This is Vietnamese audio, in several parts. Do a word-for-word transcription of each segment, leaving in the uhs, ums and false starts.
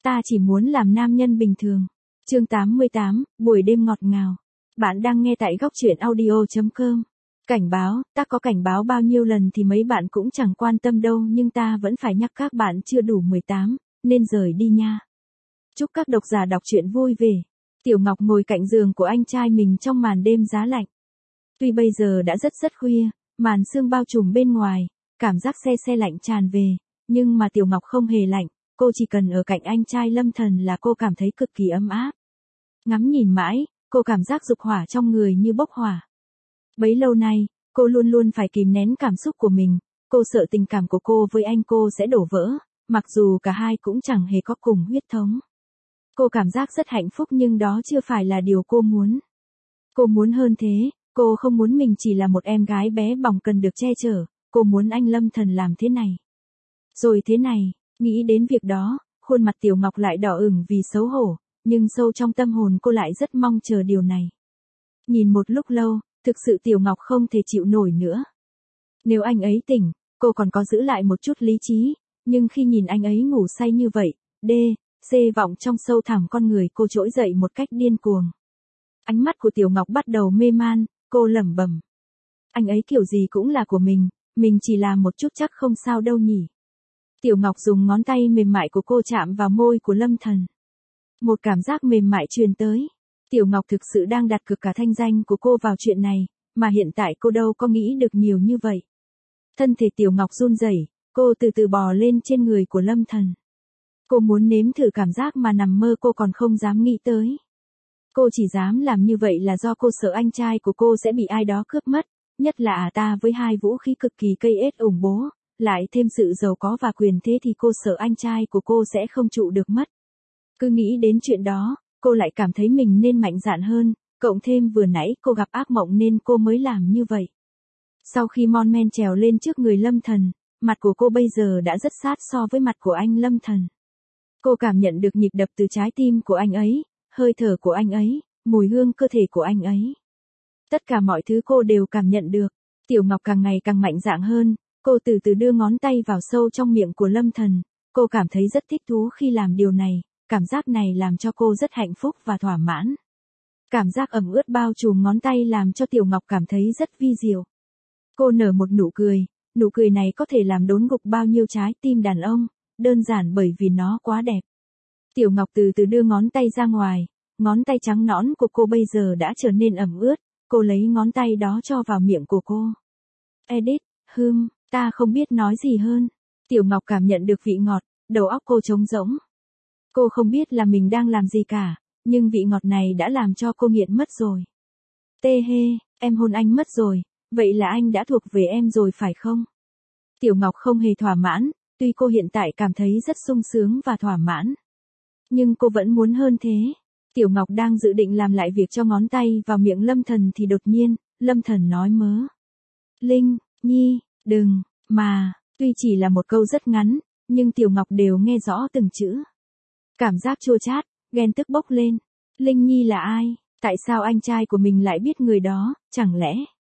Ta chỉ muốn làm nam nhân bình thường. Chương tám mươi tám, buổi đêm ngọt ngào. Bạn đang nghe tại góc truyện audio chấm com. Cảnh báo, ta có cảnh báo bao nhiêu lần thì mấy bạn cũng chẳng quan tâm đâu, nhưng ta vẫn phải nhắc các bạn chưa đủ mười tám, nên rời đi nha. Chúc các độc giả đọc truyện vui vẻ. Tiểu Ngọc ngồi cạnh giường của anh trai mình trong màn đêm giá lạnh. Tuy bây giờ đã rất rất khuya, màn sương bao trùm bên ngoài, cảm giác se se lạnh tràn về, nhưng mà Tiểu Ngọc không hề lạnh, cô chỉ cần ở cạnh anh trai Lâm Thần là cô cảm thấy cực kỳ ấm áp. Ngắm nhìn mãi, cô cảm giác dục hỏa trong người như bốc hỏa. Bấy lâu nay, cô luôn luôn phải kìm nén cảm xúc của mình, cô sợ tình cảm của cô với anh cô sẽ đổ vỡ, mặc dù cả hai cũng chẳng hề có cùng huyết thống. Cô cảm giác rất hạnh phúc nhưng đó chưa phải là điều cô muốn. Cô muốn hơn thế, cô không muốn mình chỉ là một em gái bé bỏng cần được che chở, cô muốn anh Lâm Thần làm thế này. Rồi thế này, nghĩ đến việc đó, khuôn mặt Tiểu Ngọc lại đỏ ửng vì xấu hổ, nhưng sâu trong tâm hồn cô lại rất mong chờ điều này. Nhìn một lúc lâu, thực sự Tiểu Ngọc không thể chịu nổi nữa. Nếu anh ấy tỉnh, cô còn có giữ lại một chút lý trí, nhưng khi nhìn anh ấy ngủ say như vậy, D, C vọng trong sâu thẳm con người cô trỗi dậy một cách điên cuồng. Ánh mắt của Tiểu Ngọc bắt đầu mê man, cô lẩm bẩm. Anh ấy kiểu gì cũng là của mình, mình chỉ làm một chút chắc không sao đâu nhỉ. Tiểu Ngọc dùng ngón tay mềm mại của cô chạm vào môi của Lâm Thần. Một cảm giác mềm mại truyền tới. Tiểu Ngọc thực sự đang đặt cược cả thanh danh của cô vào chuyện này, mà hiện tại cô đâu có nghĩ được nhiều như vậy. Thân thể Tiểu Ngọc run rẩy, cô từ từ bò lên trên người của Lâm Thần. Cô muốn nếm thử cảm giác mà nằm mơ cô còn không dám nghĩ tới. Cô chỉ dám làm như vậy là do cô sợ anh trai của cô sẽ bị ai đó cướp mất, nhất là à ta với hai vũ khí cực kỳ cây ết ủng bố, lại thêm sự giàu có và quyền thế thì cô sợ anh trai của cô sẽ không trụ được mất. Cứ nghĩ đến chuyện đó, cô lại cảm thấy mình nên mạnh dạn hơn, cộng thêm vừa nãy cô gặp ác mộng nên cô mới làm như vậy. Sau khi mon men trèo lên trước người Lâm Thần, mặt của cô bây giờ đã rất sát so với mặt của anh Lâm Thần. Cô cảm nhận được nhịp đập từ trái tim của anh ấy, hơi thở của anh ấy, mùi hương cơ thể của anh ấy. Tất cả mọi thứ cô đều cảm nhận được. Tiểu Ngọc càng ngày càng mạnh dạn hơn, cô từ từ đưa ngón tay vào sâu trong miệng của Lâm Thần, cô cảm thấy rất thích thú khi làm điều này, cảm giác này làm cho cô rất hạnh phúc và thỏa mãn. Cảm giác ẩm ướt bao trùm ngón tay làm cho Tiểu Ngọc cảm thấy rất vi diệu. Cô nở một nụ cười, nụ cười này có thể làm đốn gục bao nhiêu trái tim đàn ông, đơn giản bởi vì nó quá đẹp. Tiểu Ngọc từ từ đưa ngón tay ra ngoài, ngón tay trắng nõn của cô bây giờ đã trở nên ẩm ướt, cô lấy ngón tay đó cho vào miệng của cô. Edit, hừm, ta không biết nói gì hơn. Tiểu Ngọc cảm nhận được vị ngọt, đầu óc cô trống rỗng. Cô không biết là mình đang làm gì cả, nhưng vị ngọt này đã làm cho cô nghiện mất rồi. Tê hê, em hôn anh mất rồi, vậy là anh đã thuộc về em rồi phải không? Tiểu Ngọc không hề thỏa mãn, tuy cô hiện tại cảm thấy rất sung sướng và thỏa mãn. Nhưng cô vẫn muốn hơn thế. Tiểu Ngọc đang dự định làm lại việc cho ngón tay vào miệng Lâm Thần thì đột nhiên, Lâm Thần nói mớ. Linh, Nhi, đừng, mà, tuy chỉ là một câu rất ngắn, nhưng Tiểu Ngọc đều nghe rõ từng chữ. Cảm giác chua chát, ghen tức bốc lên. Linh Nhi là ai? Tại sao anh trai của mình lại biết người đó, chẳng lẽ?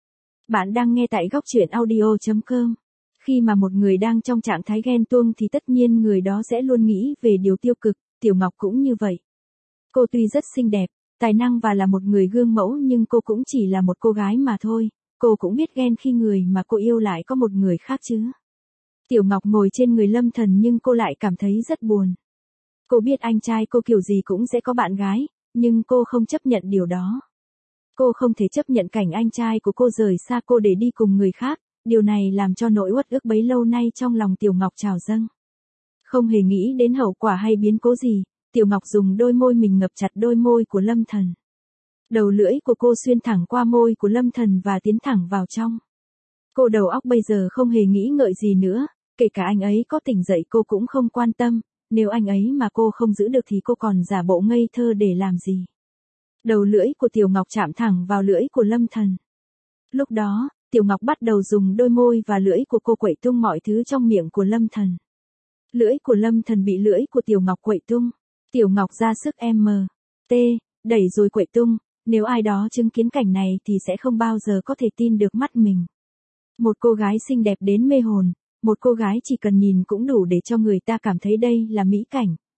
Bạn đang nghe tại góc truyện audio chấm com. Khi mà một người đang trong trạng thái ghen tuông thì tất nhiên người đó sẽ luôn nghĩ về điều tiêu cực, Tiểu Ngọc cũng như vậy. Cô tuy rất xinh đẹp, tài năng và là một người gương mẫu nhưng cô cũng chỉ là một cô gái mà thôi, cô cũng biết ghen khi người mà cô yêu lại có một người khác chứ. Tiểu Ngọc ngồi trên người Lâm Thần nhưng cô lại cảm thấy rất buồn. Cô biết anh trai cô kiểu gì cũng sẽ có bạn gái, nhưng cô không chấp nhận điều đó. Cô không thể chấp nhận cảnh anh trai của cô rời xa cô để đi cùng người khác, điều này làm cho nỗi uất ức bấy lâu nay trong lòng Tiểu Ngọc trào dâng. Không hề nghĩ đến hậu quả hay biến cố gì, Tiểu Ngọc dùng đôi môi mình ngập chặt đôi môi của Lâm Thần. Đầu lưỡi của cô xuyên thẳng qua môi của Lâm Thần và tiến thẳng vào trong. Cô đầu óc bây giờ không hề nghĩ ngợi gì nữa, kể cả anh ấy có tỉnh dậy cô cũng không quan tâm, nếu anh ấy mà cô không giữ được thì cô còn giả bộ ngây thơ để làm gì. Đầu lưỡi của Tiểu Ngọc chạm thẳng vào lưỡi của Lâm Thần. Lúc đó, Tiểu Ngọc bắt đầu dùng đôi môi và lưỡi của cô quậy tung mọi thứ trong miệng của Lâm Thần. Lưỡi của Lâm Thần bị lưỡi của Tiểu Ngọc quậy tung. Tiểu Ngọc ra sức M, T, đẩy rồi quậy tung, nếu ai đó chứng kiến cảnh này thì sẽ không bao giờ có thể tin được mắt mình. Một cô gái xinh đẹp đến mê hồn, một cô gái chỉ cần nhìn cũng đủ để cho người ta cảm thấy đây là mỹ cảnh,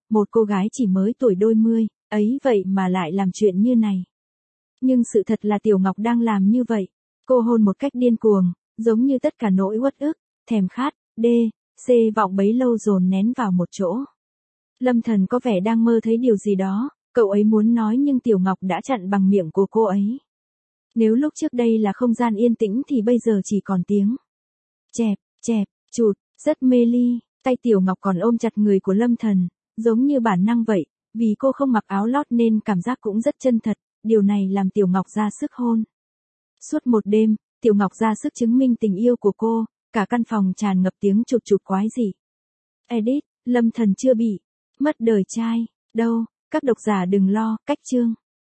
một cô gái chỉ mới tuổi đôi mươi, ấy vậy mà lại làm chuyện như này. Nhưng sự thật là Tiểu Ngọc đang làm như vậy. Cô hôn một cách điên cuồng, giống như tất cả nỗi uất ức, thèm khát, đê, xê vọng bấy lâu dồn nén vào một chỗ. Lâm Thần có vẻ đang mơ thấy điều gì đó, cậu ấy muốn nói nhưng Tiểu Ngọc đã chặn bằng miệng của cô ấy. Nếu lúc trước đây là không gian yên tĩnh thì bây giờ chỉ còn tiếng chẹp, chẹp, chụt, rất mê ly, tay Tiểu Ngọc còn ôm chặt người của Lâm Thần, giống như bản năng vậy, vì cô không mặc áo lót nên cảm giác cũng rất chân thật, điều này làm Tiểu Ngọc ra sức hôn. Suốt một đêm, Tiểu Ngọc ra sức chứng minh tình yêu của cô, cả căn phòng tràn ngập tiếng chụt chụt quái dị. Edit, Lâm Thần chưa bị mất đời trai, đâu, các độc giả đừng lo, cách chương.